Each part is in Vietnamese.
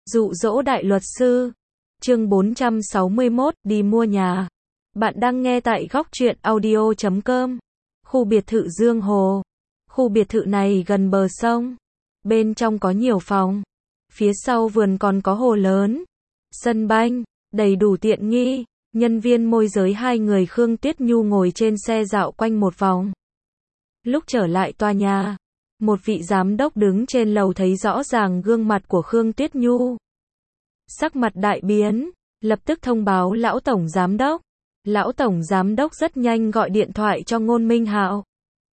Dụ dỗ đại luật sư. Chương 461, đi mua nhà. Bạn đang nghe tại góc truyện audio.com. Khu biệt thự Dương Hồ. Khu biệt thự này gần bờ sông. Bên trong có nhiều phòng. Phía sau vườn còn có hồ lớn. Sân banh, đầy đủ tiện nghi. Nhân viên môi giới hai người Khương Tuyết Nhu ngồi trên xe dạo quanh một vòng. Lúc trở lại tòa nhà, một vị giám đốc đứng trên lầu thấy rõ ràng gương mặt của Khương Tuyết Nhu. Sắc mặt đại biến, lập tức thông báo lão tổng giám đốc. Lão tổng giám đốc rất nhanh gọi điện thoại cho Ngôn Minh Hạo.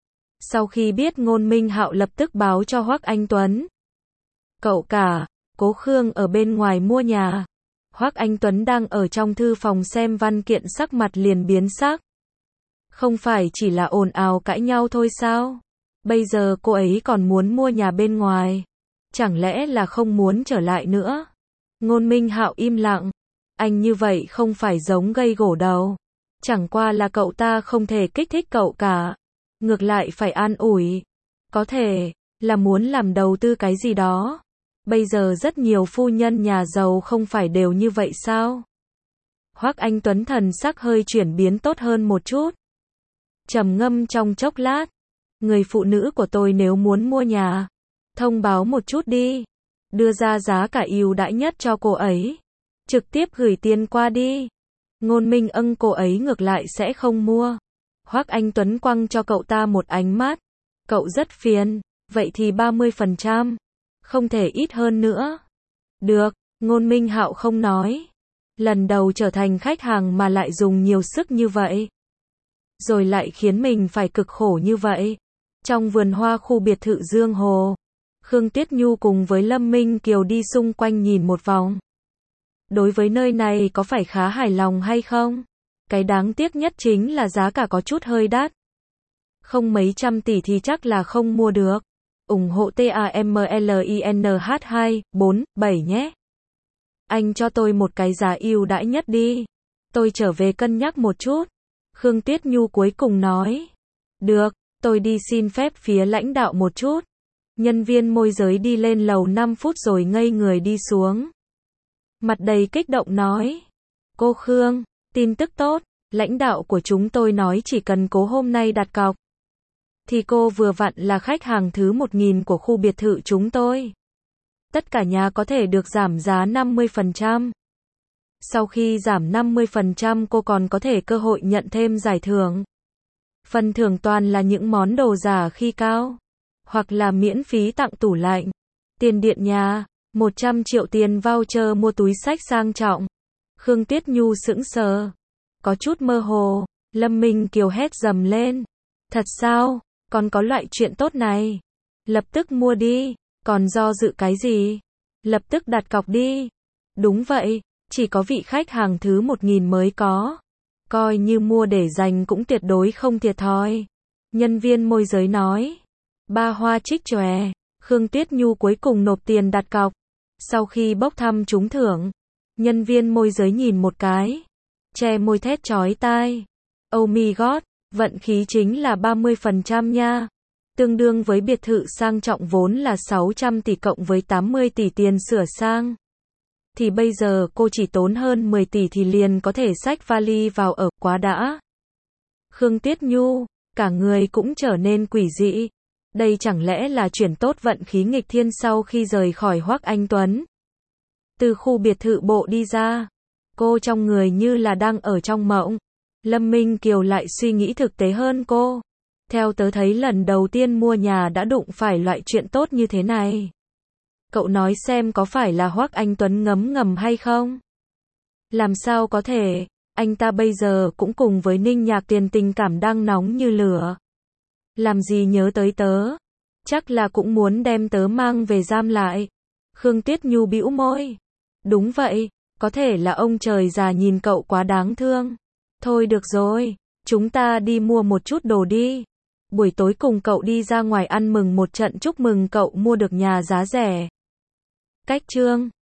Sau khi biết, Ngôn Minh Hạo lập tức báo cho Hoắc Anh Tuấn. Cậu cả, cố Khương ở bên ngoài mua nhà. Hoắc Anh Tuấn đang ở trong thư phòng xem văn kiện, sắc mặt liền biến sắc. Không phải chỉ là ồn ào cãi nhau thôi sao? Bây giờ cô ấy còn muốn mua nhà bên ngoài. Chẳng lẽ là không muốn trở lại nữa? Ngôn Minh Hạo im lặng. Anh như vậy không phải giống gây gổ đầu. Chẳng qua là cậu ta không thể kích thích cậu cả. Ngược lại phải an ủi. Có thể là muốn làm đầu tư cái gì đó. Bây giờ rất nhiều phu nhân nhà giàu không phải đều như vậy sao? Hoắc Anh Tuấn thần sắc hơi chuyển biến tốt hơn một chút. Trầm ngâm trong chốc lát. Người phụ nữ của tôi nếu muốn mua nhà, thông báo một chút đi. Đưa ra giá cả ưu đãi nhất cho cô ấy. Trực tiếp gửi tiền qua đi. Ngôn Minh cô ấy ngược lại sẽ không mua. Hoắc Anh Tuấn quăng cho cậu ta một ánh mắt. Cậu rất phiền. Vậy thì 30%. Không thể ít hơn nữa. Được, Ngôn Minh Hạo không nói. Lần đầu trở thành khách hàng mà lại dùng nhiều sức như vậy. Rồi lại khiến mình phải cực khổ như vậy. Trong vườn hoa khu biệt thự Dương Hồ, Khương Tuyết Nhu cùng với Lâm Minh Kiều đi xung quanh nhìn một vòng. Đối với nơi này có phải khá hài lòng hay không? Cái đáng tiếc nhất chính là giá cả có chút hơi đắt. Không mấy trăm tỷ thì chắc là không mua được. Ủng hộ TAMLINH247 nhé. Anh cho tôi một cái giá ưu đãi nhất đi. Tôi trở về cân nhắc một chút. Khương Tuyết Nhu cuối cùng nói. Được, tôi đi xin phép phía lãnh đạo một chút. Nhân viên môi giới đi lên lầu 5 phút rồi ngây người đi xuống. Mặt đầy kích động nói. Cô Khương, tin tức tốt. Lãnh đạo của chúng tôi nói chỉ cần cố hôm nay đặt cọc thì cô vừa vặn là khách hàng thứ 1000 của khu biệt thự chúng tôi. Tất cả nhà có thể được giảm giá 50%. Sau khi giảm 50% cô còn có thể cơ hội nhận thêm giải thưởng. Phần thưởng toàn là những món đồ giả khi cao. Hoặc là miễn phí tặng tủ lạnh, tiền điện nhà, 100 triệu tiền voucher mua túi xách sang trọng. Khương Tuyết Nhu sững sờ. Có chút mơ hồ. Lâm Minh Kiều hét dầm lên. Thật sao? Còn có loại chuyện tốt này. Lập tức mua đi. Còn do dự cái gì? Lập tức đặt cọc đi. Đúng vậy. Chỉ có vị khách hàng thứ 1000 mới có. Coi như mua để dành cũng tuyệt đối không thiệt thòi. Nhân viên môi giới nói. Ba hoa trích chòe. Khương Tuyết Nhu cuối cùng nộp tiền đặt cọc. Sau khi bốc thăm trúng thưởng, nhân viên môi giới nhìn một cái, che môi thét chói tai. Oh my god, vận khí chính là 30% nha. Tương đương với biệt thự sang trọng vốn là 600 tỷ cộng với 80 tỷ tiền sửa sang. Thì bây giờ cô chỉ tốn hơn 10 tỷ thì liền có thể xách vali vào ở, quá đã. Khương Tuyết Nhu, cả người cũng trở nên quỷ dị. Đây chẳng lẽ là chuyển tốt vận khí nghịch thiên sau khi rời khỏi Hoắc Anh Tuấn. Từ khu biệt thự bộ đi ra, cô trong người như là đang ở trong mộng. Lâm Minh Kiều lại suy nghĩ thực tế hơn cô. Theo tớ thấy lần đầu tiên mua nhà đã đụng phải loại chuyện tốt như thế này. Cậu nói xem có phải là Hoắc Anh Tuấn ngấm ngầm hay không? Làm sao có thể, anh ta bây giờ cũng cùng với Ninh Nhạc Tiền tình cảm đang nóng như lửa. Làm gì nhớ tới tớ? Chắc là cũng muốn đem tớ mang về giam lại. Khương Tuyết Nhu bĩu môi. Đúng vậy, có thể là ông trời già nhìn cậu quá đáng thương. Thôi được rồi, chúng ta đi mua một chút đồ đi. Buổi tối cùng cậu đi ra ngoài ăn mừng một trận chúc mừng cậu mua được nhà giá rẻ. Cách chương